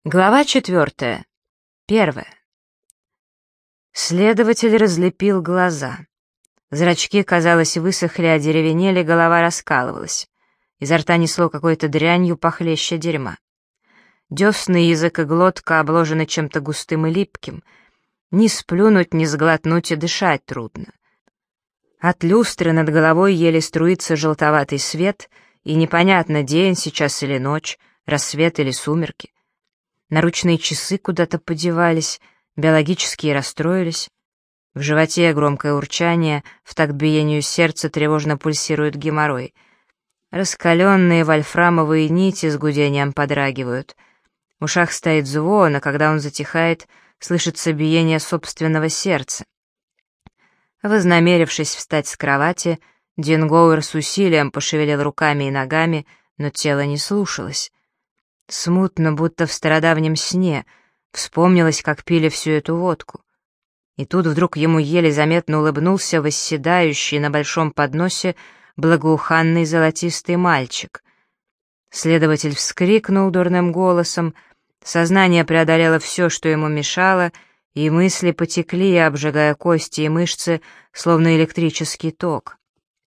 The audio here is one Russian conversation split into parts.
Глава 4. 1. Следователь разлепил глаза. Зрачки, казалось, высохли, одеревенели, голова раскалывалась. Изо рта несло какой-то дрянью похлеще дерьма. Десны, язык и глотка обложены чем-то густым и липким. Ни сплюнуть, ни сглотнуть и дышать трудно. От люстры над головой еле струится желтоватый свет, и непонятно, день сейчас или ночь, рассвет или сумерки. Наручные часы куда-то подевались, биологические расстроились. В животе громкое урчание, в такт биению сердца тревожно пульсирует геморрой. Раскаленные вольфрамовые нити с гудением подрагивают. В ушах стоит звон, а когда он затихает, слышится биение собственного сердца. Вознамерившись встать с кровати, Дингоуэр с усилием пошевелил руками и ногами, но тело не слушалось. Смутно, будто в стародавнем сне, вспомнилось, как пили всю эту водку. И тут вдруг ему еле заметно улыбнулся восседающий на большом подносе благоуханный золотистый мальчик. Следователь вскрикнул дурным голосом, сознание преодолело все, что ему мешало, и мысли потекли, обжигая кости и мышцы, словно электрический ток.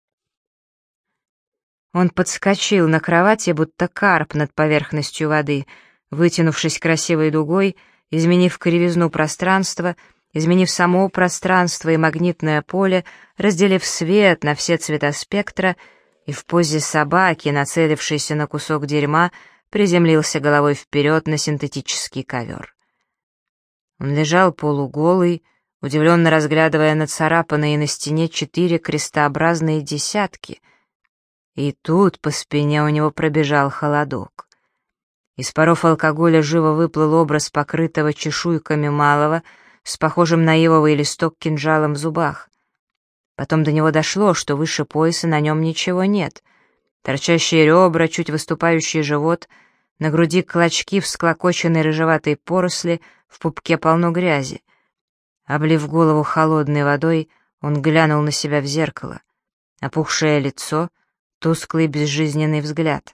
Он подскочил на кровати, будто карп над поверхностью воды, вытянувшись красивой дугой, изменив кривизну пространства, изменив само пространство и магнитное поле, разделив свет на все цвета спектра, и в позе собаки, нацелившейся на кусок дерьма, приземлился головой вперед на синтетический ковер. Он лежал полуголый, удивленно разглядывая нацарапанные на стене 4 крестообразные десятки — и тут по спине у него пробежал холодок. Из паров алкоголя живо выплыл образ покрытого чешуйками малого с похожим на ивовый листок кинжалом в зубах. Потом до него дошло, что выше пояса на нем ничего нет. Торчащие ребра, чуть выступающий живот, на груди клочки всклокоченной рыжеватой поросли, в пупке полно грязи. Облив голову холодной водой, он глянул на себя в зеркало. Опухшее лицо — тусклый безжизненный взгляд.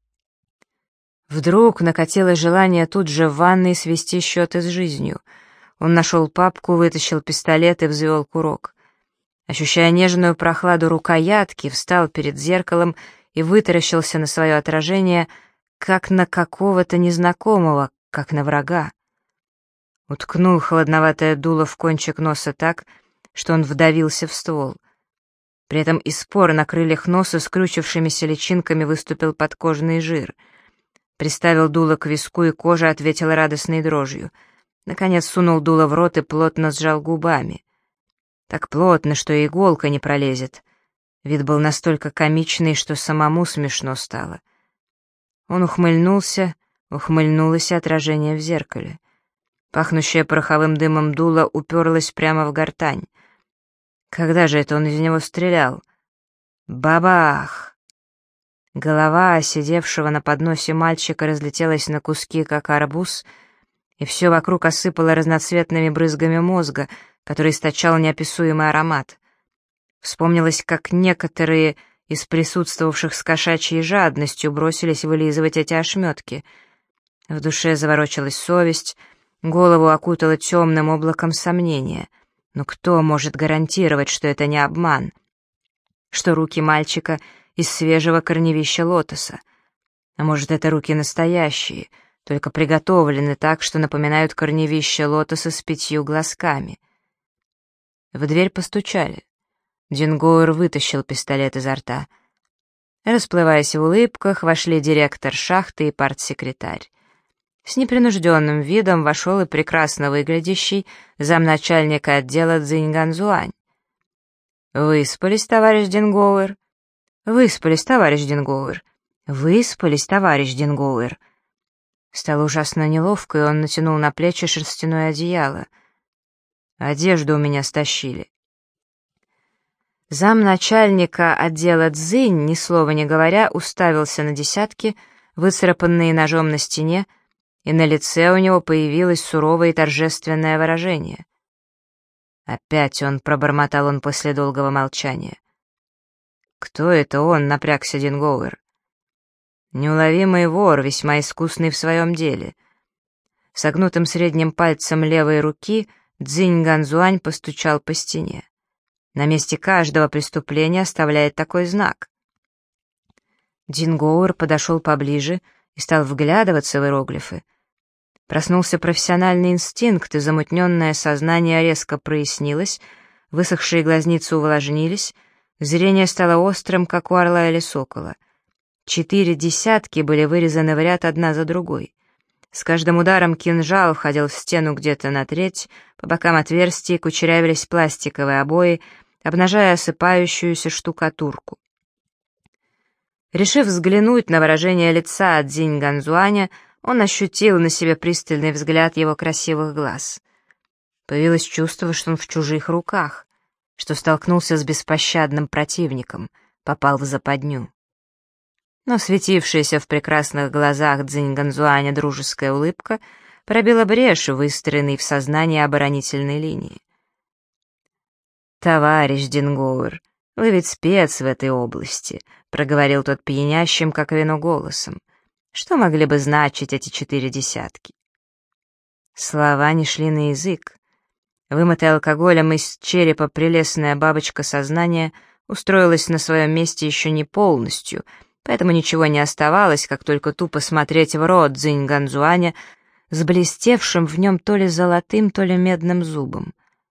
Вдруг накатило желание тут же в ванной свести счеты с жизнью. Он нашел папку, вытащил пистолет и взвел курок. Ощущая нежную прохладу рукоятки, встал перед зеркалом и вытаращился на свое отражение, как на какого-то незнакомого, как на врага. Уткнул холодноватое дуло в кончик носа так, что он вдавился в ствол. При этом из спор на крыльях носа скрючившимися личинками выступил подкожный жир. Приставил дуло к виску, и кожа ответила радостной дрожью. Наконец сунул дуло в рот и плотно сжал губами. Так плотно, что и иголка не пролезет. Вид был настолько комичный, что самому смешно стало. Он ухмыльнулся, ухмыльнулось отражение в зеркале. Пахнущее пороховым дымом дуло уперлось прямо в гортань. Когда же это он из него стрелял? Бабах! Голова сидевшего на подносе мальчика разлетелась на куски, как арбуз, и все вокруг осыпало разноцветными брызгами мозга, который источал неописуемый аромат. Вспомнилось, как некоторые из присутствовавших с кошачьей жадностью бросились вылизывать эти ошметки. В душе заворочилась совесть, голову окутало темным облаком сомнения — но кто может гарантировать, что это не обман? Что руки мальчика из свежего корневища лотоса? А может, это руки настоящие, только приготовлены так, что напоминают корневище лотоса с 5 глазками? В дверь постучали. Дингоуэр вытащил пистолет изо рта. Расплываясь в улыбках, вошли директор шахты и партсекретарь. С непринужденным видом вошел и прекрасно выглядящий замначальника отдела Цзиньганзуань. «Выспались, товарищ Дингоуэр?» «Выспались, товарищ Дингоуэр». «Выспались, товарищ Дингоуэр». Стало ужасно неловко, и он натянул на плечи шерстяное одеяло. «Одежду у меня стащили». Замначальника отдела Цзинь, ни слова не говоря, уставился на десятки, выцарапанные ножом на стене, и на лице у него появилось суровое и торжественное выражение. «Опять он», — пробормотал он после долгого молчания. «Кто это он?» — напрягся Дингоуэр. «Неуловимый вор, весьма искусный в своем деле. Согнутым средним пальцем левой руки Цзинь Ганзуань постучал по стене. На месте каждого преступления оставляет такой знак. Дингоуэр подошел поближе и стал вглядываться в иероглифы. Проснулся профессиональный инстинкт, и замутненное сознание резко прояснилось, высохшие глазницы увлажнились, зрение стало острым, как у орла или сокола. 4 десятки были вырезаны в ряд одна за другой. С каждым ударом кинжал входил в стену где-то на треть, по бокам отверстий кучерявились пластиковые обои, обнажая осыпающуюся штукатурку. Решив взглянуть на выражение лица Цзинь Ганзуаня, он ощутил на себе пристальный взгляд его красивых глаз. Появилось чувство, что он в чужих руках, что столкнулся с беспощадным противником, попал в западню. Но светившаяся в прекрасных глазах Цзинь Ганзуаня дружеская улыбка пробила брешь, выстроенной в сознании оборонительной линии. «Товарищ Дингоуэр, вы ведь спец в этой области», — проговорил тот пьянящим, как вино, голосом. «Что могли бы значить эти 4 десятки?» Слова не шли на язык. Вымытая алкоголем из черепа прелестная бабочка сознания устроилась на своем месте еще не полностью, поэтому ничего не оставалось, как только тупо смотреть в рот Цзинь Ганзуаня с блестевшим в нем то ли золотым, то ли медным зубом.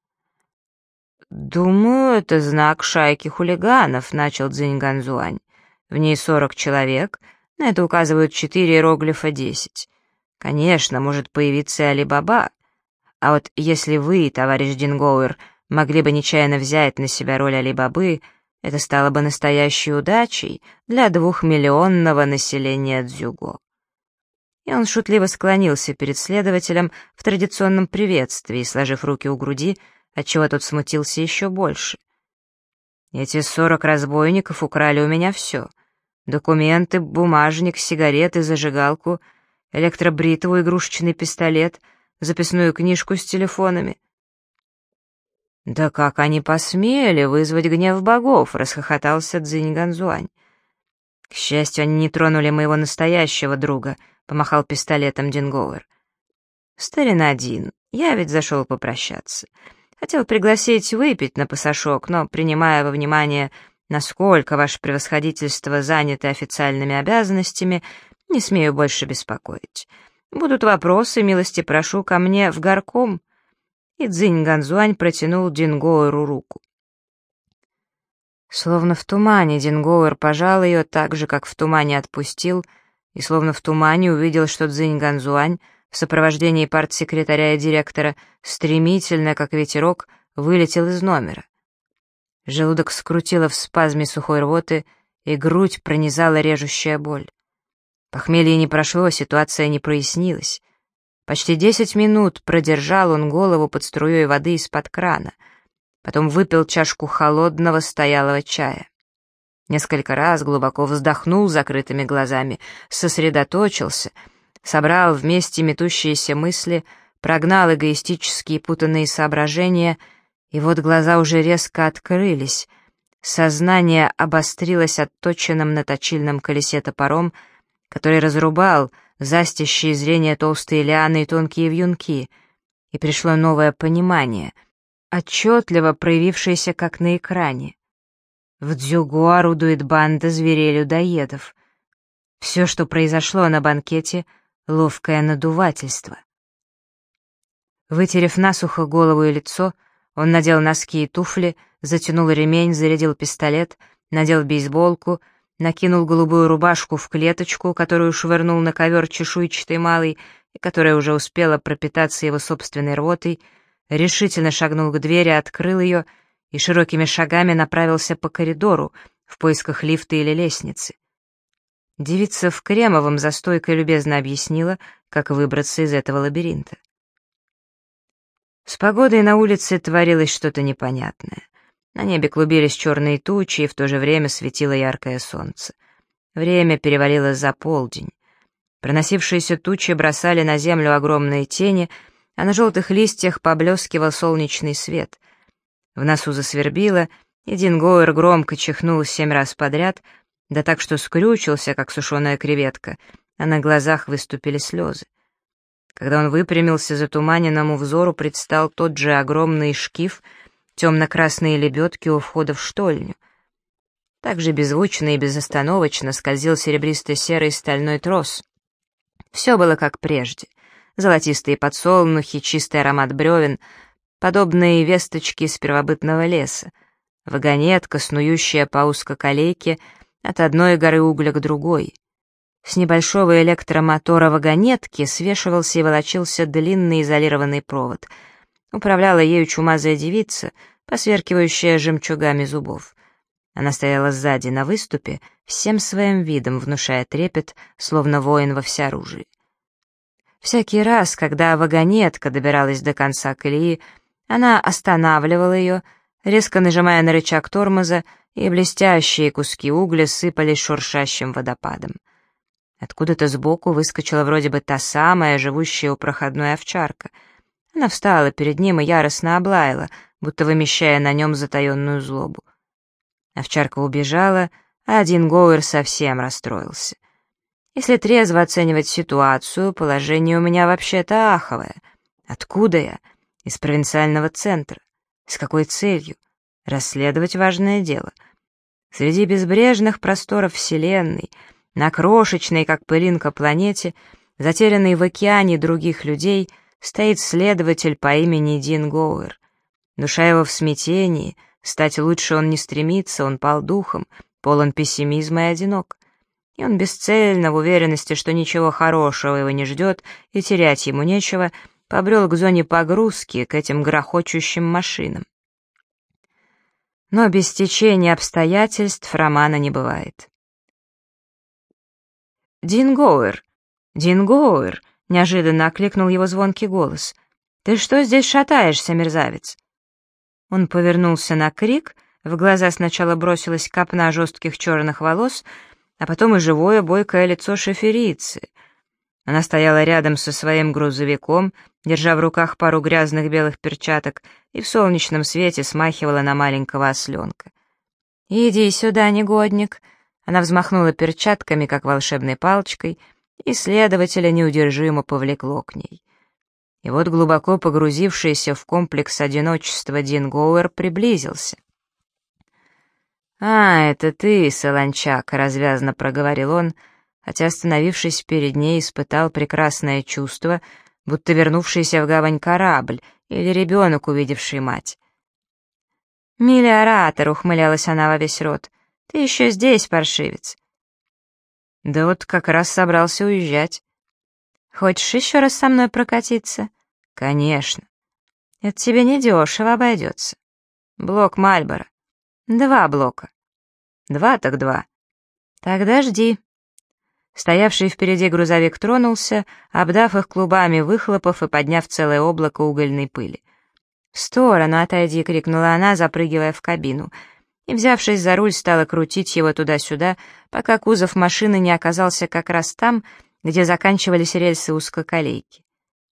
«Думаю, это знак шайки хулиганов», — начал Цзинь Ганзуань. «В ней 40 человек, на это указывают 4 иероглифа 10. Конечно, может появиться и Али-Баба. А вот если вы, товарищ Дингоуэр, могли бы нечаянно взять на себя роль Али-Бабы, это стало бы настоящей удачей для 2-миллионного населения Цзюго». И он шутливо склонился перед следователем в традиционном приветствии, сложив руки у груди, отчего тот смутился еще больше. «Эти 40 разбойников украли у меня все. Документы, бумажник, сигареты, зажигалку, электробритву, игрушечный пистолет, записную книжку с телефонами». «Да как они посмели вызвать гнев богов?» — расхохотался Цзинь Ганзуань. «К счастью, они не тронули моего настоящего друга», — помахал пистолетом Дингоуэр. «Старина Дин, я ведь зашел попрощаться. Хотел пригласить выпить на пасашок, но, принимая во внимание, насколько ваше превосходительство заняты официальными обязанностями, не смею больше беспокоить. Будут вопросы, милости прошу ко мне в горком». И Цзинь Ганзуань протянул Дингоуэру руку. Словно в тумане Дингоуэр пожал ее так же, как в тумане отпустил, и словно в тумане увидел, что Цзинь Ганзуань в сопровождении партсекретаря и директора стремительно, как ветерок, вылетел из номера. Желудок скрутило в спазме сухой рвоты, и грудь пронизала режущая боль. Похмелье не прошло, ситуация не прояснилась. Почти 10 минут продержал он голову под струей воды из-под крана, потом выпил чашку холодного стоялого чая. Несколько раз глубоко вздохнул закрытыми глазами, сосредоточился, собрал вместе метущиеся мысли, прогнал эгоистические путанные соображения, и вот глаза уже резко открылись. Сознание обострилось отточенным на точильном колесе топором, который разрубал застящие зрение толстые лианы и тонкие вьюнки, и пришло новое понимание, отчетливо проявившееся как на экране. В Цзюго орудует банда зверей-людоедов. Все, что произошло на банкете — ловкое надувательство. Вытерев насухо голову и лицо, он надел носки и туфли, затянул ремень, зарядил пистолет, надел бейсболку, накинул голубую рубашку в клеточку, которую швырнул на ковер чешуйчатый малый, и которая уже успела пропитаться его собственной рвотой, решительно шагнул к двери, открыл ее и широкими шагами направился по коридору в поисках лифта или лестницы. Девица в кремовом за стойкой любезно объяснила, как выбраться из этого лабиринта. С погодой на улице творилось что-то непонятное. На небе клубились черные тучи, и в то же время светило яркое солнце. Время перевалило за полдень. Проносившиеся тучи бросали на землю огромные тени, а на желтых листьях поблескивал солнечный свет. В носу засвербило, и Дингоуэр громко чихнул 7 раз подряд, да так, что скрючился, как сушеная креветка, а на глазах выступили слезы. Когда он выпрямился, затуманенному взору предстал тот же огромный шкив, темно-красные лебедки у входа в штольню. Так же беззвучно и безостановочно скользил серебристо-серый стальной трос. Все было как прежде. Золотистые подсолнухи, чистый аромат бревен, подобные весточки из первобытного леса, вагонетка, снующая по узкоколейке от одной горы угля к другой. С небольшого электромотора вагонетки свешивался и волочился длинный изолированный провод. Управляла ею чумазая девица, посверкивающая жемчугами зубов. Она стояла сзади на выступе, всем своим видом внушая трепет, словно воин во всеоружии. Всякий раз, когда вагонетка добиралась до конца колеи, она останавливала ее, резко нажимая на рычаг тормоза, и блестящие куски угля сыпались шуршащим водопадом. Откуда-то сбоку выскочила вроде бы та самая, живущая у проходной овчарка. Она встала перед ним и яростно облаяла, будто вымещая на нем затаенную злобу. Овчарка убежала, а Дингоуэр совсем расстроился. Если трезво оценивать ситуацию, положение у меня вообще-то аховое. Откуда я? Из провинциального центра. С какой целью? Расследовать важное дело. Среди безбрежных просторов Вселенной, на крошечной, как пылинка, планете, затерянной в океане других людей, стоит следователь по имени Дингоуэр. Душа его в смятении, стать лучше он не стремится, он пал духом, полон пессимизма и одинок. И он бесцельно, в уверенности, что ничего хорошего его не ждет и терять ему нечего, побрел к зоне погрузки, к этим грохочущим машинам. Но без стечения обстоятельств романа не бывает. «Дингоуэр! Дингоуэр!» — неожиданно окликнул его звонкий голос. «Ты что здесь шатаешься, мерзавец?» Он повернулся на крик, в глаза сначала бросилась копна жестких черных волос, а потом и живое бойкое лицо шоферицы. Она стояла рядом со своим грузовиком, держа в руках пару грязных белых перчаток, и в солнечном свете смахивала на маленького осленка. «Иди сюда, негодник!» Она взмахнула перчатками, как волшебной палочкой, и следователя неудержимо повлекло к ней. И вот глубоко погрузившийся в комплекс одиночества Дингоуэр приблизился. «А, это ты, солончак», — развязно проговорил он, хотя, остановившись перед ней, испытал прекрасное чувство, будто вернувшийся в гавань корабль или ребенок, увидевший мать. «Миллиоратор», — ухмылялась она во весь рот, — «ты еще здесь, паршивец». «Да вот как раз собрался уезжать». «Хочешь еще раз со мной прокатиться?» «Конечно». «Это тебе недешево обойдется». «Блок Мальборо». «2 блока». «2 так 2». «Тогда жди». Стоявший впереди грузовик тронулся, обдав их клубами выхлопов и подняв целое облако угольной пыли. «В сторону отойди!» — крикнула она, запрыгивая в кабину, и, взявшись за руль, стала крутить его туда-сюда, пока кузов машины не оказался как раз там, где заканчивались рельсы узкоколейки.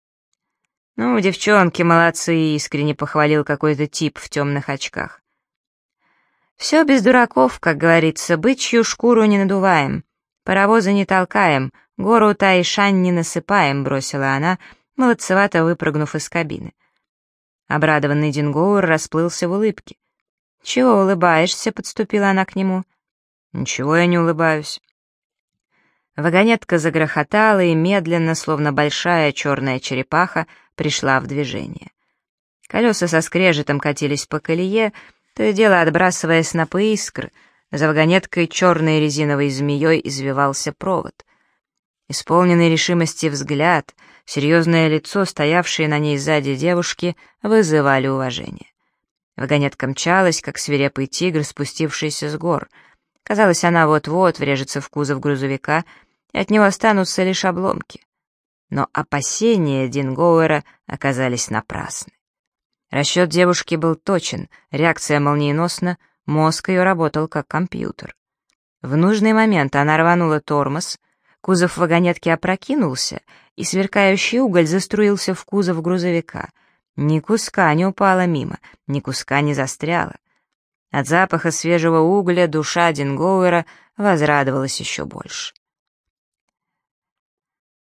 «Ну, девчонки, молодцы!» — искренне похвалил какой-то тип в темных очках. «Все без дураков, как говорится, бычью шкуру не надуваем, паровозы не толкаем, гору Таишань не насыпаем», — бросила она, молодцевато выпрыгнув из кабины. Обрадованный Дингоуэр расплылся в улыбке. «Чего улыбаешься?» — подступила она к нему. «Ничего я не улыбаюсь». Вагонетка загрохотала и медленно, словно большая черная черепаха, пришла в движение. Колеса со скрежетом катились по колее, то и дело отбрасывая снопы искр. За вагонеткой черной резиновой змеей извивался провод. Исполненный решимости взгляд, серьезное лицо, стоявшее на ней сзади девушки, вызывали уважение. Вагонетка мчалась, как свирепый тигр, спустившийся с гор. Казалось, она вот-вот врежется в кузов грузовика, и от него останутся лишь обломки. Но опасения Дингоуэра оказались напрасны. Расчет девушки был точен, реакция молниеносна, мозг ее работал как компьютер. В нужный момент она рванула тормоз, кузов вагонетки опрокинулся, и сверкающий уголь заструился в кузов грузовика. Ни куска не упала мимо, ни куска не застряла. От запаха свежего угля душа Дингоуэра возрадовалась еще больше.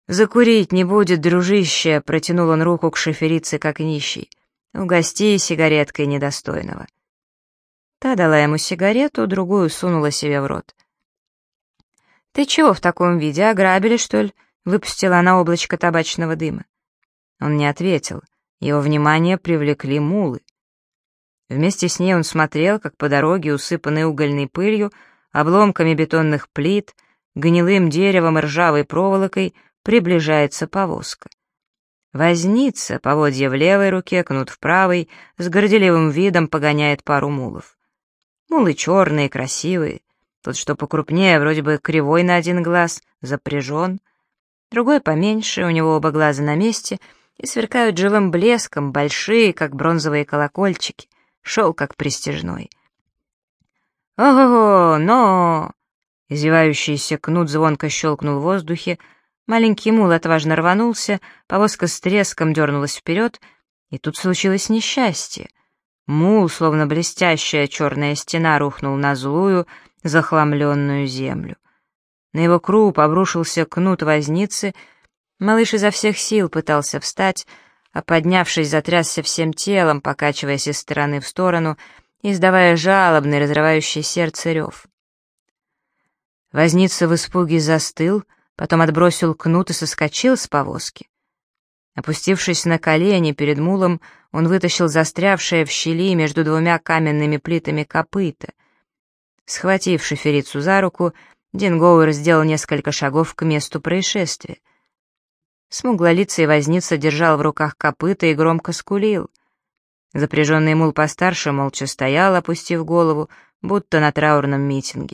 «Закурить не будет, дружище», — протянул он руку к шоферице, как нищий. «Угости сигареткой недостойного». Та дала ему сигарету, другую сунула себе в рот. «Ты чего в таком виде, ограбили, что ли?» — выпустила она облачко табачного дыма. Он не ответил, его внимание привлекли мулы. Вместе с ней он смотрел, как по дороге, усыпанной угольной пылью, обломками бетонных плит, гнилым деревом и ржавой проволокой, приближается повозка. Возница, поводья в левой руке, кнут в правой, с горделивым видом погоняет пару мулов. Мулы черные, красивые. Тот, что покрупнее, вроде бы кривой на один глаз, запряжен. Другой поменьше, у него оба глаза на месте и сверкают живым блеском, большие, как бронзовые колокольчики, шел как пристяжной. «Ого-го, но!» Извивающийся кнут звонко щелкнул в воздухе, маленький мул отважно рванулся, повозка с треском дернулась вперед, и тут случилось несчастье. Мул, словно блестящая черная стена, рухнул на злую, захламленную землю. На его круп обрушился кнут возницы, малыш изо всех сил пытался встать, а поднявшись, затрясся всем телом, покачиваясь из стороны в сторону, издавая жалобный, разрывающий сердце рев. Возница в испуге застыл, потом отбросил кнут и соскочил с повозки. Опустившись на колени перед мулом, он вытащил застрявшее в щели между двумя каменными плитами копыто. Схватив шоферицу за руку, Дингоуэр сделал несколько шагов к месту происшествия. Смуглолицый возница держал в руках копыто и громко скулил. Запряженный мул постарше молча стоял, опустив голову, будто на траурном митинге.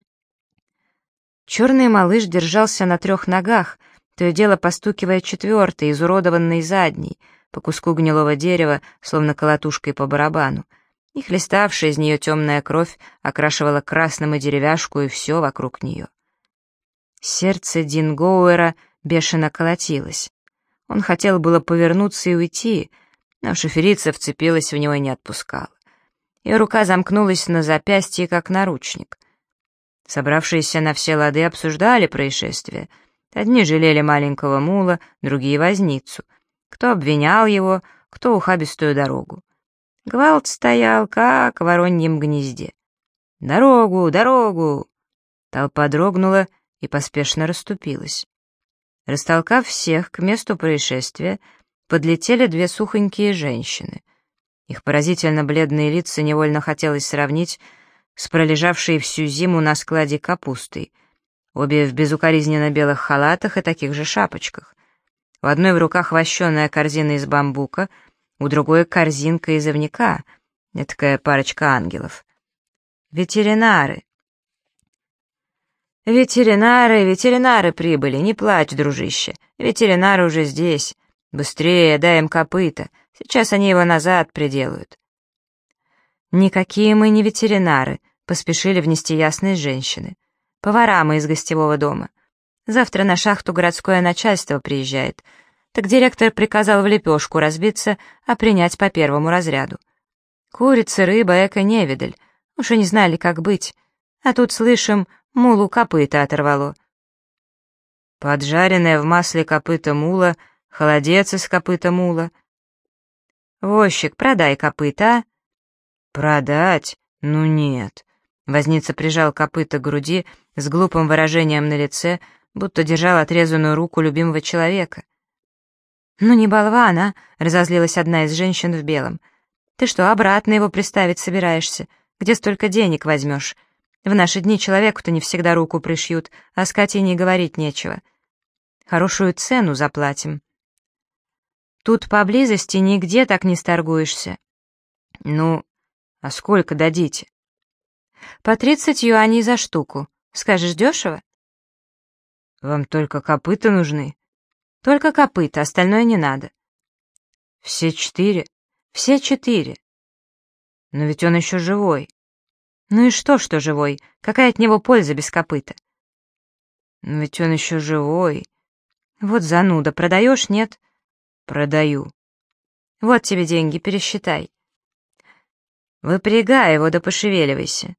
Черный малыш держался на 3 ногах, то и дело постукивая четвертой, изуродованной задней, по куску гнилого дерева, словно колотушкой по барабану, и хлеставшая из нее темная кровь окрашивала красным и деревяшку, и все вокруг нее. Сердце Дингоуэра бешено колотилось. Он хотел было повернуться и уйти, но шоферица вцепилась в него и не отпускала. Ее рука замкнулась на запястье, как наручник. Собравшиеся на все лады обсуждали происшествие. Одни жалели маленького мула, другие — возницу. Кто обвинял его, кто — ухабистую дорогу. Гвалт стоял, как в вороньем гнезде. «Дорогу! Дорогу!» Толпа дрогнула и поспешно расступилась. Растолкав всех к месту происшествия, подлетели 2 сухонькие женщины. Их поразительно бледные лица невольно хотелось сравнить с пролежавшей всю зиму на складе капустой, обе в безукоризненно белых халатах и таких же шапочках. У одной в руках вощеная корзина из бамбука, у другой корзинка из ивника, этакая парочка ангелов. Ветеринары. «Ветеринары прибыли, не плачь, дружище, ветеринары уже здесь. Быстрее, дай им копыта, сейчас они его назад приделают». «Никакие мы не ветеринары», — поспешили внести ясность женщины. «Повара мы из гостевого дома. Завтра на шахту городское начальство приезжает. Так директор приказал в лепешку разбиться, а принять по 1 разряду. Курица, рыба, эко-невидаль. Уж и не знали, как быть. А тут, слышим, мулу копыта оторвало». Поджаренное в масле копыта мула, холодец из копыта мула. «Возчик, продай копыта, а?» «Продать? Ну нет». Возница прижал копыто к груди с глупым выражением на лице, будто держал отрезанную руку любимого человека. «Ну не болван, а?» — разозлилась одна из женщин в белом. «Ты что, обратно его приставить собираешься? Где столько денег возьмешь? В наши дни человеку-то не всегда руку пришьют, а скотине говорить нечего. Хорошую цену заплатим». «Тут поблизости нигде так не сторгуешься». «Ну, а сколько дадите?» «По 30 юаней за штуку. Скажешь, дешево?» «Вам только копыта нужны?» «Только копыта, остальное не надо». «Все 4?» «Все 4». «Но ведь он еще живой». «Ну и что живой? Какая от него польза без копыта?» «Но ведь он еще живой». «Вот зануда, продаешь, нет?» «Продаю». «Вот тебе деньги, пересчитай». «Выпрягай его, да пошевеливайся».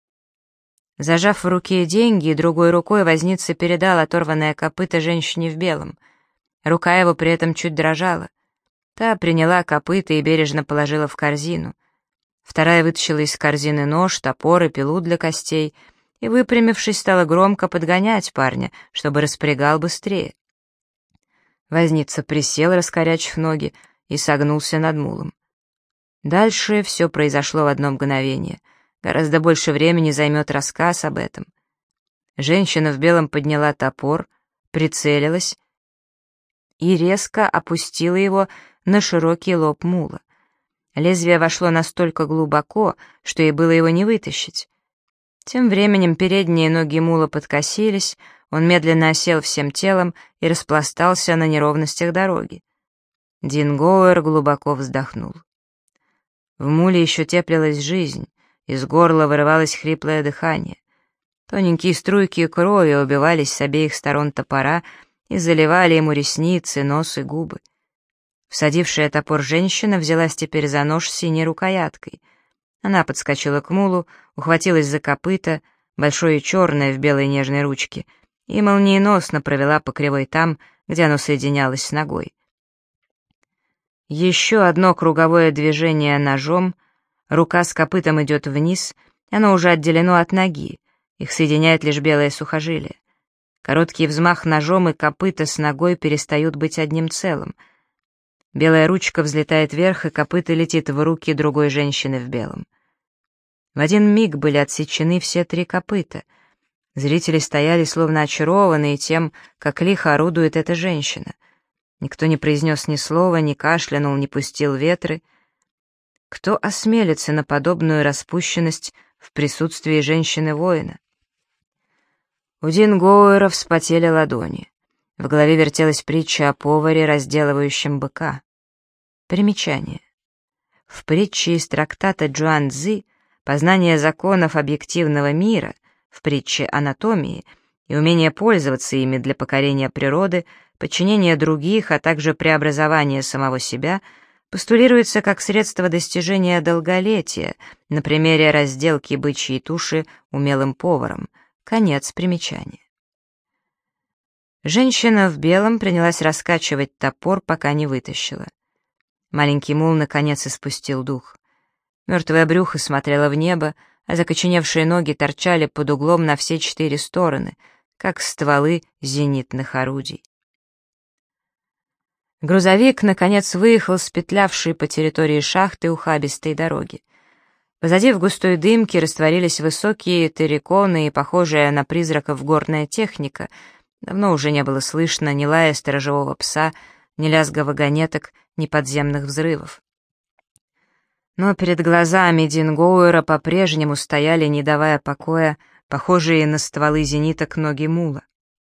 Зажав в руке деньги, другой рукой возница передал оторванное копыто женщине в белом. Рука его при этом чуть дрожала. Та приняла копыта и бережно положила в корзину. Вторая вытащила из корзины нож, топор и пилу для костей и, выпрямившись, стала громко подгонять парня, чтобы распрягал быстрее. Возница присел, раскорячив ноги, и согнулся над мулом. Дальше все произошло в одно мгновение. Гораздо больше времени займет рассказ об этом. Женщина в белом подняла топор, прицелилась и резко опустила его на широкий лоб мула. Лезвие вошло настолько глубоко, что ей было его не вытащить. Тем временем передние ноги мула подкосились, он медленно осел всем телом и распластался на неровностях дороги. Дин Гоуэр глубоко вздохнул. В муле еще теплилась жизнь, из горла вырывалось хриплое дыхание. Тоненькие струйки крови убивались с обеих сторон топора и заливали ему ресницы, нос и губы. Всадившая топор женщина взялась теперь за нож с синей рукояткой. Она подскочила к мулу, ухватилась за копыто, большое и черное в белой нежной ручке, и молниеносно провела по кривой там, где оно соединялось с ногой. Еще одно круговое движение ножом, рука с копытом идет вниз, оно уже отделено от ноги, их соединяет лишь белое сухожилие. Короткий взмах ножом и копыта с ногой перестают быть одним целым. Белая ручка взлетает вверх, и копыто летит в руки другой женщины в белом. В один миг были отсечены все три копыта. Зрители стояли словно очарованные тем, как лихо орудует эта женщина. Никто не произнес ни слова, не кашлянул, не пустил ветры. Кто осмелится на подобную распущенность в присутствии женщины-воина? У Дин Гоуэра вспотели ладони. В голове вертелась притча о поваре, разделывающем быка. Примечание. В притче из трактата Джуан Цзы «Познание законов объективного мира», в притче «Анатомии» и умение пользоваться ими для покорения природы, подчинения других, а также преобразования самого себя, постулируется как средство достижения долголетия на примере разделки бычьей туши умелым поваром. Конец примечания. Женщина в белом принялась раскачивать топор, пока не вытащила. Маленький мул наконец испустил дух. Мертвое брюхо смотрело в небо, а закоченевшие ноги торчали под углом на все 4 стороны, как стволы зенитных орудий. Грузовик, наконец, выехал с петлявшей по территории шахты ухабистой дороги. Позади в густой дымке растворились высокие терриконы и похожая на призраков горная техника. Давно уже не было слышно ни лая сторожевого пса, ни лязга вагонеток, ни подземных взрывов. Но перед глазами Дин Гоуэра по-прежнему стояли, не давая покоя, похожие на стволы зениток ноги мула.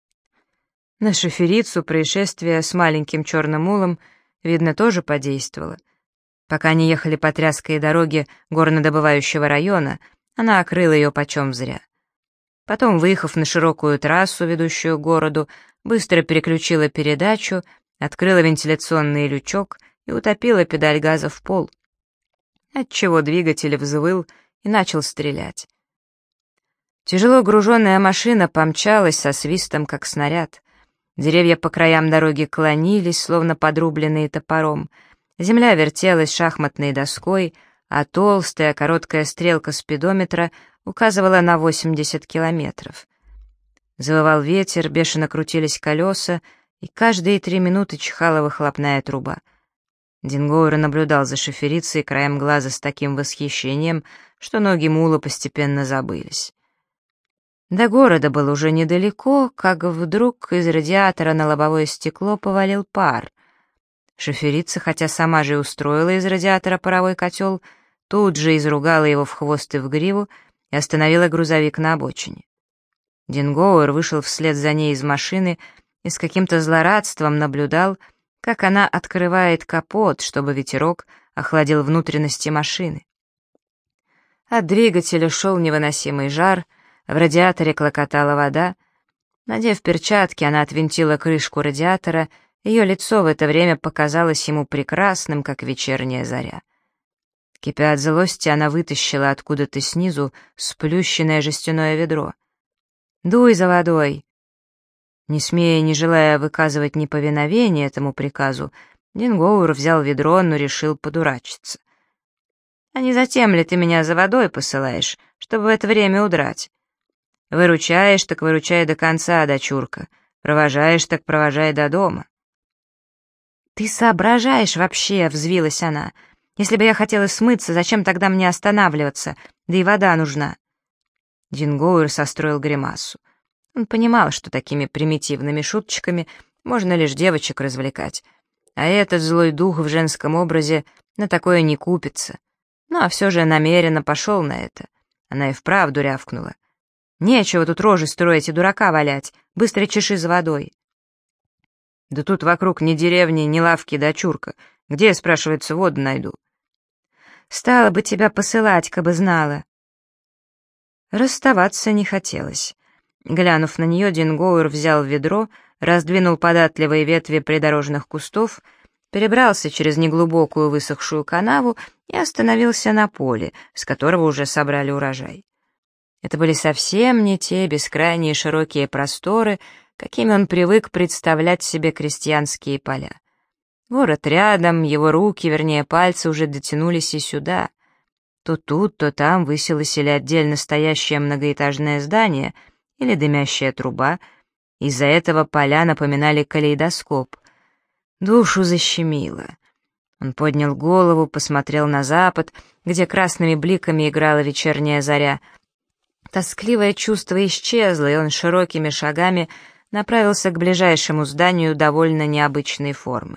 На шоферицу происшествие с маленьким черным мулом, видно, тоже подействовало. Пока они ехали по тряской дороге горнодобывающего района, она окрыла ее почем зря. Потом, выехав на широкую трассу, ведущую к городу, быстро переключила передачу, открыла вентиляционный лючок и утопила педаль газа в пол, отчего двигатель взвыл и начал стрелять. Тяжело груженная машина помчалась со свистом, как снаряд. Деревья по краям дороги клонились, словно подрубленные топором. Земля вертелась шахматной доской, а толстая короткая стрелка спидометра указывала на 80 километров. Завывал ветер, бешено крутились колеса, и каждые 3 минуты чихала выхлопная труба. Дин Гоуэр наблюдал за шоферицей краем глаза с таким восхищением, что ноги мула постепенно забылись. До города было уже недалеко, как вдруг из радиатора на лобовое стекло повалил пар. Шоферица, хотя сама же и устроила из радиатора паровой котел, тут же изругала его в хвост и в гриву и остановила грузовик на обочине. Дин Гоуэр вышел вслед за ней из машины и с каким-то злорадством наблюдал, как она открывает капот, чтобы ветерок охладил внутренности машины. От двигателя шел невыносимый жар, в радиаторе клокотала вода. Надев перчатки, она отвинтила крышку радиатора, ее лицо в это время показалось ему прекрасным, как вечерняя заря. Кипя от злости, она вытащила откуда-то снизу сплющенное жестяное ведро. «Дуй за водой!» Не смея, не желая выказывать неповиновение этому приказу, Дингоуэр взял ведро, но решил подурачиться. «А не затем ли ты меня за водой посылаешь, чтобы в это время удрать? Выручаешь, так выручай до конца, дочурка. Провожаешь, так провожай до дома». «Ты соображаешь вообще?» — взвилась она. «Если бы я хотела смыться, зачем тогда мне останавливаться? Да и вода нужна». Дингоуэр состроил гримасу. Он понимал, что такими примитивными шуточками можно лишь девочек развлекать, а этот злой дух в женском образе на такое не купится. Ну а все же намеренно пошел на это. Она и вправду рявкнула. «Нечего тут рожи строить и дурака валять, быстро чеши за водой». «Да тут вокруг ни деревни, ни лавки, дочурка. Где, спрашивается, воду найду?» «Стала бы тебя посылать, кабы знала». Расставаться не хотелось. Глянув на нее, Дингоуэр взял ведро, раздвинул податливые ветви придорожных кустов, перебрался через неглубокую высохшую канаву и остановился на поле, с которого уже собрали урожай. Это были совсем не те бескрайние широкие просторы, какими он привык представлять себе крестьянские поля. Город рядом, его руки, вернее пальцы, уже дотянулись и сюда. То тут, то там высилось или отдельно стоящее многоэтажное здание, или дымящая труба. Из-за этого поля напоминали калейдоскоп. Душу защемило. Он поднял голову, посмотрел на запад, где красными бликами играла вечерняя заря. Тоскливое чувство исчезло, и он широкими шагами направился к ближайшему зданию довольно необычной формы.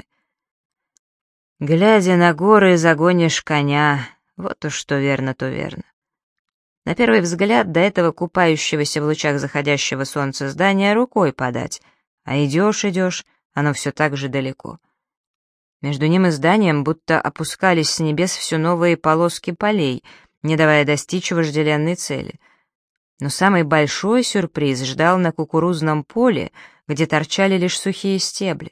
«Глядя на горы, загонишь коня», вот уж что верно, то верно. На первый взгляд до этого купающегося в лучах заходящего солнца здания рукой подать, а идешь, оно все так же далеко. Между ним и зданием будто опускались с небес все новые полоски полей, не давая достичь вожделенной цели. Но самый большой сюрприз ждал на кукурузном поле, где торчали лишь сухие стебли.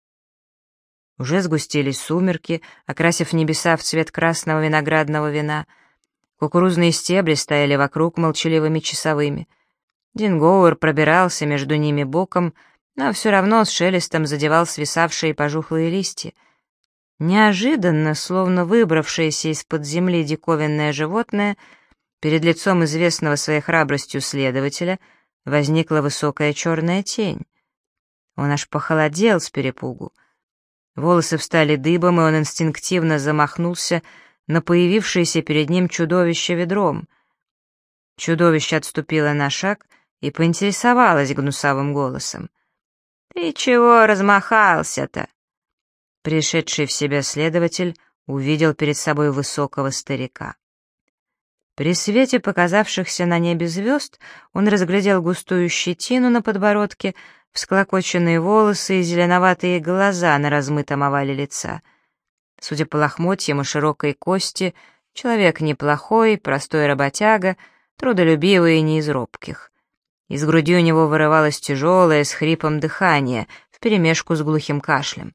Уже сгустились сумерки, окрасив небеса в цвет красного виноградного вина. Кукурузные стебли стояли вокруг молчаливыми часовыми. Дингоуэр пробирался между ними боком, но все равно с шелестом задевал свисавшие пожухлые листья. Неожиданно, словно выбравшееся из-под земли диковинное животное, перед лицом известного своей храбростью следователя возникла высокая черная тень. Он аж похолодел с перепугу. Волосы встали дыбом, и он инстинктивно замахнулся на появившееся перед ним чудовище ведром. Чудовище отступило на шаг и поинтересовалось гнусавым голосом. «Ты чего размахался-то?» Пришедший в себя следователь увидел перед собой высокого старика. При свете показавшихся на небе звезд он разглядел густую щетину на подбородке, всклокоченные волосы и зеленоватые глаза на размытом овале лица. Судя по лохмотьям и широкой кости, человек неплохой, простой работяга, трудолюбивый и не из робких. Из груди у него вырывалось тяжелое, с хрипом дыхание, вперемешку с глухим кашлем.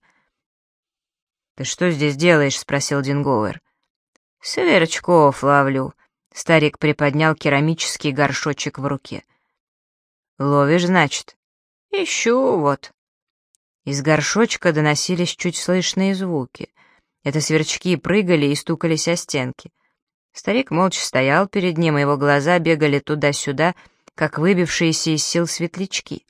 «Ты что здесь делаешь?» — спросил Дингоуэр. «Сверчков ловлю», — старик приподнял керамический горшочек в руке. «Ловишь, значит?» «Ищу, вот». Из горшочка доносились чуть слышные звуки. Это сверчки прыгали и стукались о стенки. Старик молча стоял перед ним, и его глаза бегали туда-сюда, как выбившиеся из сил светлячки.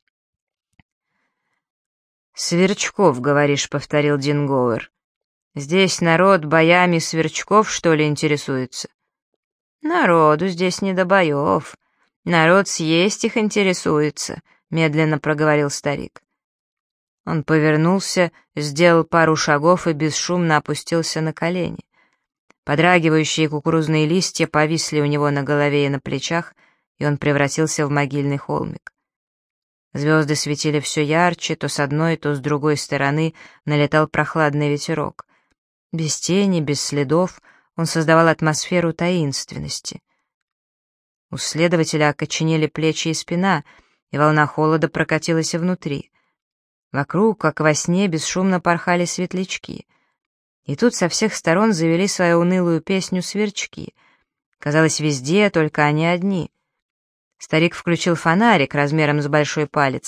«Сверчков, говоришь», — повторил Дингоуэр. «Здесь народ боями сверчков, что ли, интересуется?» «Народу здесь не до боев. Народ съесть их интересуется», — медленно проговорил старик. Он повернулся, сделал пару шагов и бесшумно опустился на колени. Подрагивающие кукурузные листья повисли у него на голове и на плечах, и он превратился в могильный холмик. Звезды светили все ярче, то с одной, то с другой стороны налетал прохладный ветерок. Без тени, без следов он создавал атмосферу таинственности. У следователя окоченели плечи и спина, и волна холода прокатилась и внутри. Вокруг, как во сне, бесшумно порхали светлячки. И тут со всех сторон завели свою унылую песню сверчки. Казалось, везде только они одни. Старик включил фонарик размером с большой палец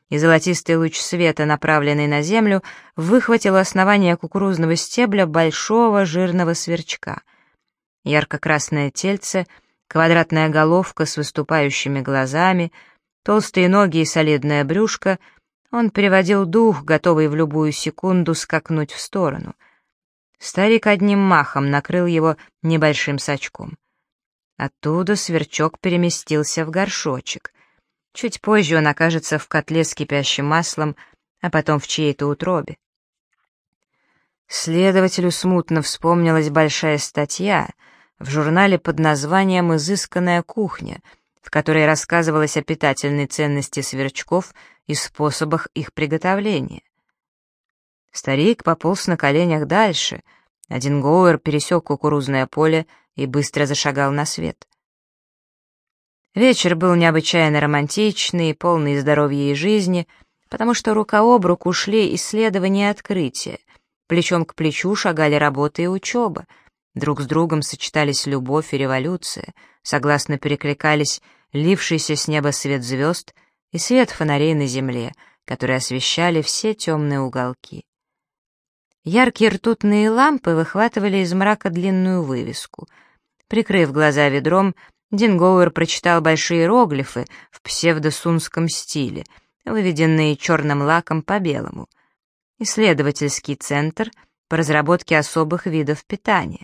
и золотистый луч света, направленный на землю, выхватил у основания кукурузного стебля большого жирного сверчка. Ярко-красное тельце, квадратная головка с выступающими глазами, толстые ноги и солидное брюшко — он переводил дух, готовый в любую секунду скакнуть в сторону. Старик одним махом накрыл его небольшим сачком. Оттуда сверчок переместился в горшочек. Чуть позже он окажется в котле с кипящим маслом, а потом в чьей-то утробе. Следователю смутно вспомнилась большая статья в журнале под названием «Изысканная кухня», в которой рассказывалось о питательной ценности сверчков и способах их приготовления. Старик пополз на коленях дальше, а Дингоуэр пересек кукурузное поле и быстро зашагал на свет. Вечер был необычайно романтичный, полный здоровья и жизни, потому что рука об руку шли исследования и открытия, плечом к плечу шагали работа и учеба, друг с другом сочетались любовь и революция, согласно перекликались лившийся с неба свет звезд и свет фонарей на земле, которые освещали все темные уголки. Яркие ртутные лампы выхватывали из мрака длинную вывеску. Прикрыв глаза ведром, Дингоуэр прочитал большие иероглифы в псевдосунском стиле, выведенные черным лаком по белому. Исследовательский центр по разработке особых видов питания.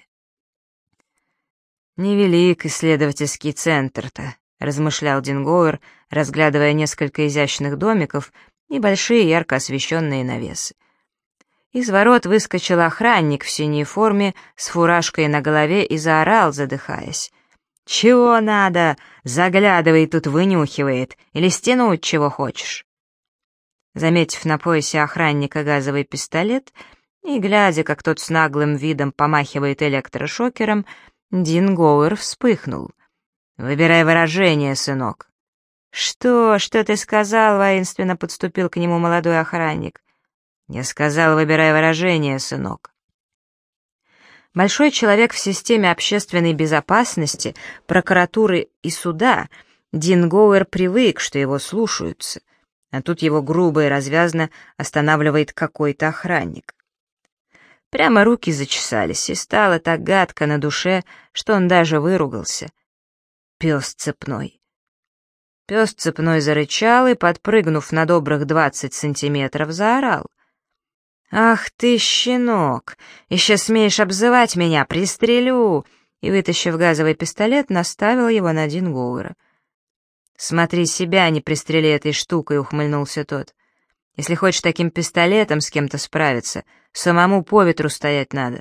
«Невелик исследовательский центр-то», — размышлял Дингоуэр, разглядывая несколько изящных домиков и большие ярко освещенные навесы. Из ворот выскочил охранник в синей форме с фуражкой на голове и заорал, задыхаясь. «Чего надо? Заглядывай, тут вынюхивает. Или стянуть чего хочешь?» Заметив на поясе охранника газовый пистолет и глядя, как тот с наглым видом помахивает электрошокером, Дингоуэр вспыхнул. «Выбирай выражение, сынок». «Что ты сказал?» — воинственно подступил к нему молодой охранник. «Я сказал, выбирай выражение, сынок». Большой человек в системе общественной безопасности, прокуратуры и суда, Дингоуэр привык, что его слушаются, а тут его грубо и развязно останавливает какой-то охранник. Прямо руки зачесались, и стало так гадко на душе, что он даже выругался. Пес цепной. Пес цепной зарычал и, подпрыгнув на добрых 20 сантиметров, заорал. «Ах ты, щенок! Еще смеешь обзывать меня, пристрелю!» И, вытащив газовый пистолет, наставил его на Дингоуэра. «Смотри себя, не пристрели этой штукой», — ухмыльнулся тот. «Если хочешь таким пистолетом с кем-то справиться, самому по ветру стоять надо».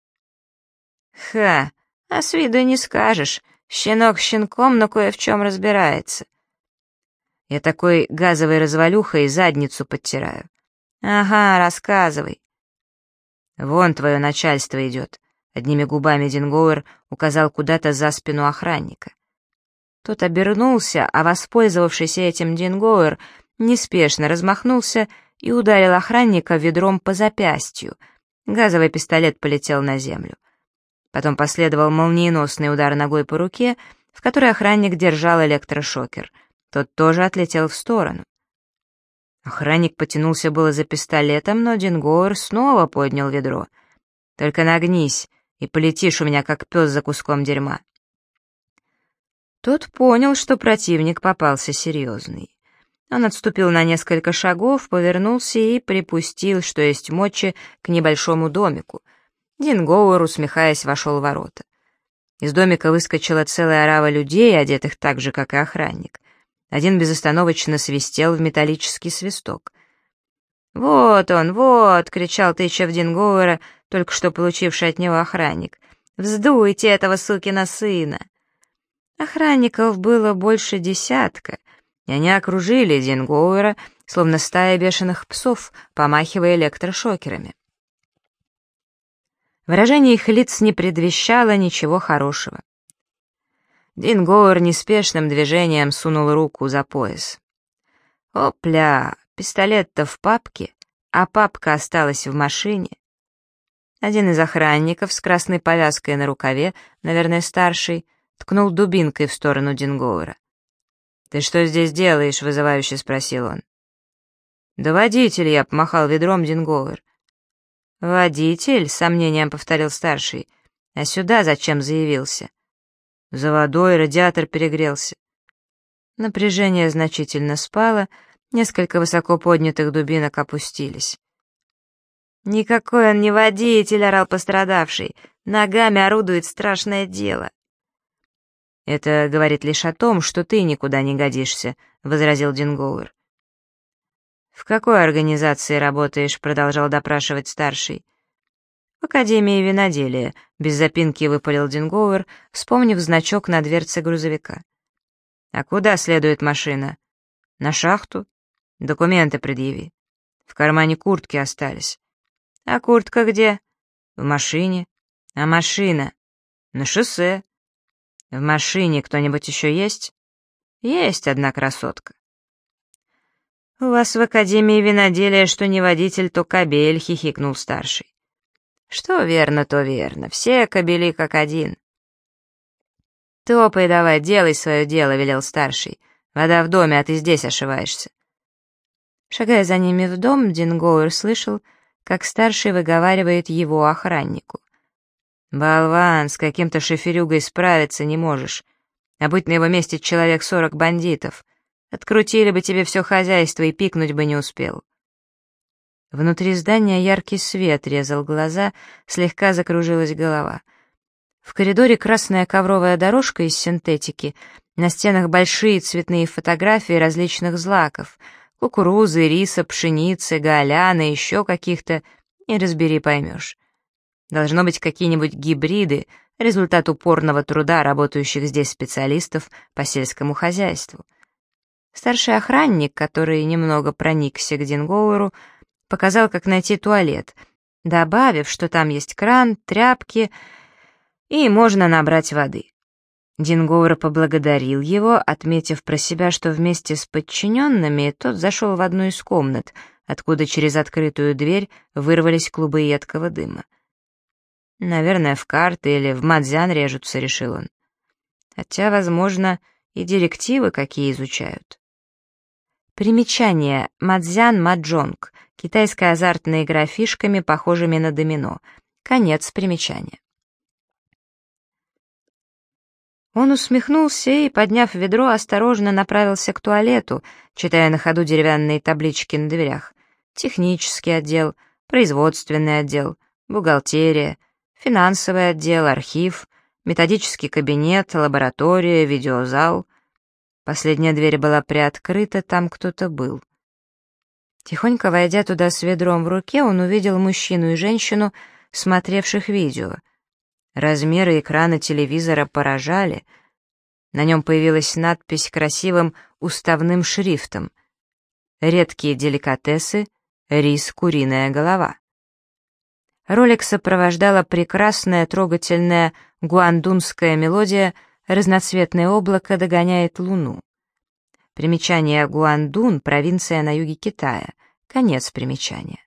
«Ха, а с виду не скажешь. Щенок щенком, но кое в чем разбирается». «Я такой газовой развалюхой задницу подтираю». «Ага, рассказывай». «Вон твое начальство идет», — одними губами Дингоуэр указал куда-то за спину охранника. Тот обернулся, а воспользовавшийся этим Дингоуэр неспешно размахнулся и ударил охранника ведром по запястью. Газовый пистолет полетел на землю. Потом последовал молниеносный удар ногой по руке, в которой охранник держал электрошокер. Тот тоже отлетел в сторону. Охранник потянулся было за пистолетом, но Дингоуэр снова поднял ведро. «Только нагнись, и полетишь у меня, как пес за куском дерьма». Тот понял, что противник попался серьезный. Он отступил на несколько шагов, повернулся и припустил, что есть мочи, к небольшому домику. Дингоуэр, усмехаясь, вошел в ворота. Из домика выскочила целая орава людей, одетых так же, как и охранник. Один безостановочно свистел в металлический свисток. «Вот он, вот!» — кричал, тыча в Дингоуэра, только что получивший от него охранник. «Вздуйте этого сукина сына!» Охранников было больше десятка, и они окружили Дингоуэра, словно стая бешеных псов, помахивая электрошокерами. Выражение их лиц не предвещало ничего хорошего. Дингоуэр неспешным движением сунул руку за пояс. Опля, пистолет-то в папке, а папка осталась в машине. Один из охранников с красной повязкой на рукаве, наверное, старший, ткнул дубинкой в сторону Дингоуэра. «Ты что здесь делаешь?» — вызывающе спросил он. «Да водитель я», — помахал ведром Динговер. «Водитель?» — с сомнением повторил старший. «А сюда зачем заявился?» «За водой, радиатор перегрелся». Напряжение значительно спало, несколько высоко поднятых дубинок опустились. «Никакой он не водитель», — орал пострадавший. «Ногами орудует страшное дело». «Это говорит лишь о том, что ты никуда не годишься», — возразил Динговер. «В какой организации работаешь?» — продолжал допрашивать старший. «В Академии виноделия», — без запинки выпалил Динговер, вспомнив значок на дверце грузовика. «А куда следует машина?» «На шахту. Документы предъяви. В кармане куртки остались». «А куртка где?» «В машине». «А машина?» «На шоссе». «В машине кто-нибудь еще есть?» «Есть одна красотка». «У вас в Академии виноделия что не водитель, то кобель», — хихикнул старший. «Что верно, то верно. Все кобели как один». «Топай давай, делай свое дело», — велел старший. «Вода в доме, а ты здесь ошиваешься». Шагая за ними в дом, Динговер слышал, как старший выговаривает его охраннику. «Болван, с каким-то шоферюгой справиться не можешь. А будь на его месте человек 40 бандитов. Открутили бы тебе все хозяйство и пикнуть бы не успел». Внутри здания яркий свет резал глаза, слегка закружилась голова. В коридоре красная ковровая дорожка из синтетики, на стенах большие цветные фотографии различных злаков — кукурузы, риса, пшеницы, гаоляна, еще каких-то, не разбери, поймешь. Должно быть какие-нибудь гибриды, результат упорного труда работающих здесь специалистов по сельскому хозяйству. Старший охранник, который немного проникся к Динговеру, показал, как найти туалет, добавив, что там есть кран, тряпки и можно набрать воды. Динговер поблагодарил его, отметив про себя, что вместе с подчиненными тот зашел в одну из комнат, откуда через открытую дверь вырвались клубы едкого дыма. «Наверное, в карты или в мадзян режутся», — решил он. Хотя, возможно, и директивы какие изучают. Примечание. Мадзян-маджонг. Китайская азартная игра фишками, похожими на домино. Конец примечания. Он усмехнулся и, подняв ведро, осторожно направился к туалету, читая на ходу деревянные таблички на дверях. Технический отдел, производственный отдел, бухгалтерия, финансовый отдел, архив, методический кабинет, лаборатория, видеозал. Последняя дверь была приоткрыта, там кто-то был. Тихонько войдя туда с ведром в руке, он увидел мужчину и женщину, смотревших видео. Размеры экрана телевизора поражали. На нем появилась надпись красивым уставным шрифтом: «Редкие деликатесы, рис, куриная голова». Ролик сопровождала прекрасная трогательная гуандунская мелодия «Разноцветное облако догоняет луну». Примечание: Гуандун — провинция на юге Китая. Конец примечания.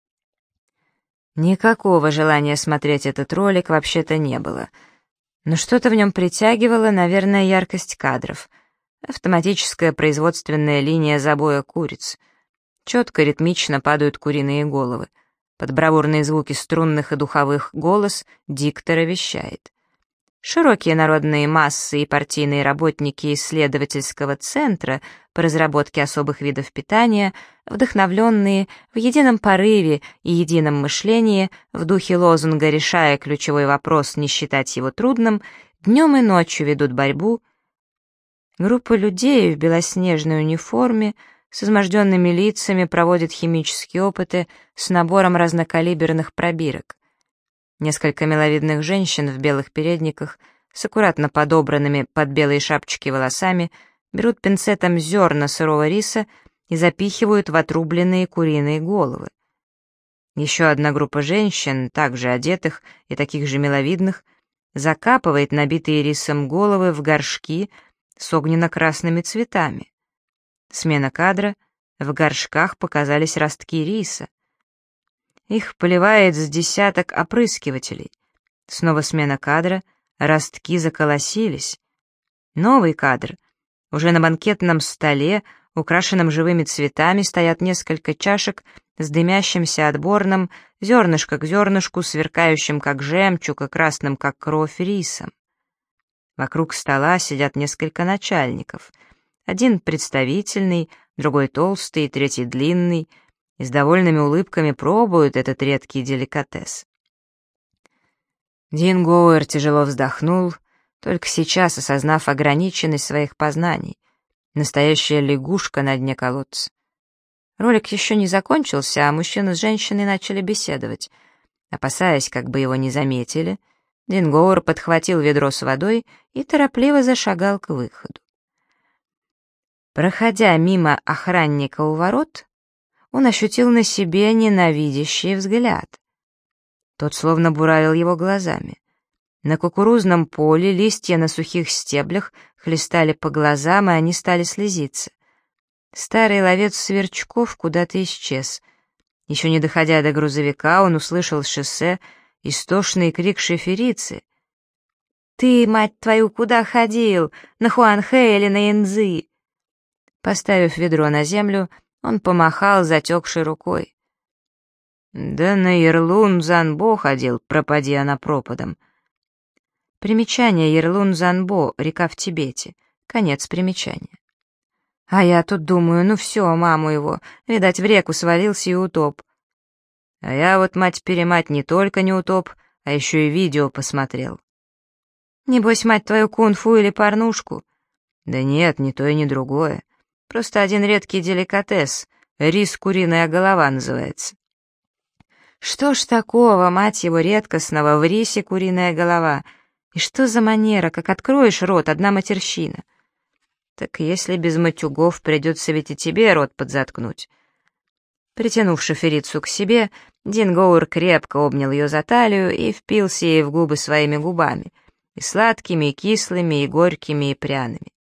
Никакого желания смотреть этот ролик вообще-то не было. Но что-то в нем притягивало, наверное, яркость кадров. Автоматическая производственная линия забоя куриц. Четко, ритмично падают куриные головы. Под бравурные звуки струнных и духовых голос диктора вещает. Широкие народные массы и партийные работники исследовательского центра по разработке особых видов питания, вдохновленные в едином порыве и едином мышлении, в духе лозунга «решая ключевой вопрос, не считать его трудным», днем и ночью ведут борьбу. Группа людей в белоснежной униформе с изможденными лицами проводит химические опыты с набором разнокалиберных пробирок. Несколько миловидных женщин в белых передниках с аккуратно подобранными под белые шапочки волосами берут пинцетом зерна сырого риса и запихивают в отрубленные куриные головы. Еще одна группа женщин, также одетых и таких же миловидных, закапывает набитые рисом головы в горшки с огненно-красными цветами. Смена кадра, в горшках показались ростки риса. Их поливает с десяток опрыскивателей. Снова смена кадра, ростки заколосились. Новый кадр. Уже на банкетном столе украшенном живыми цветами, стоят несколько чашек с дымящимся отборным, зернышко к зернышку, сверкающим как жемчуг и красным как кровь рисом. Вокруг стола сидят несколько начальников. Один представительный, другой толстый, третий длинный, и с довольными улыбками пробуют этот редкий деликатес. Дин Гоуэр тяжело вздохнул, только сейчас осознав ограниченность своих познаний. Настоящая лягушка на дне колодца. Ролик еще не закончился, а мужчина с женщиной начали беседовать. Опасаясь, как бы его не заметили, Дин Гоуэр подхватил ведро с водой и торопливо зашагал к выходу. Проходя мимо охранника у ворот, он ощутил на себе ненавидящий взгляд. Тот словно буравил его глазами. На кукурузном поле листья на сухих стеблях хлестали по глазам, и они стали слезиться. Старый ловец сверчков куда-то исчез. Еще не доходя до грузовика, он услышал с шоссе истошный крик шоферицы. «Ты, мать твою, куда ходил? На Хуанхэ или на Янцзы?» Поставив ведро на землю, он помахал затекшей рукой. «Да на Ярлун-Занбо ходил, пропади она пропадом». Примечание: Ярлун-Занбо, река в Тибете. Конец примечания. А я тут думаю, ну все, маму его, видать, в реку свалился и утоп. А я вот, мать-перемать, не только не утоп, а еще и видео посмотрел. Небось, мать твою, кунг-фу или порнушку? Да нет, ни то и ни другое. Просто один редкий деликатес, рис куриная голова называется. Что ж такого, мать его, редкостного в рисе куриная голова? И что за манера, как откроешь рот, одна матерщина? Так если без матюгов, придется ведь и тебе рот подзаткнуть. Притянув шоферицу к себе, Дин Гоуэр крепко обнял ее за талию и впился ей в губы своими губами, и сладкими, и кислыми, и горькими, и пряными.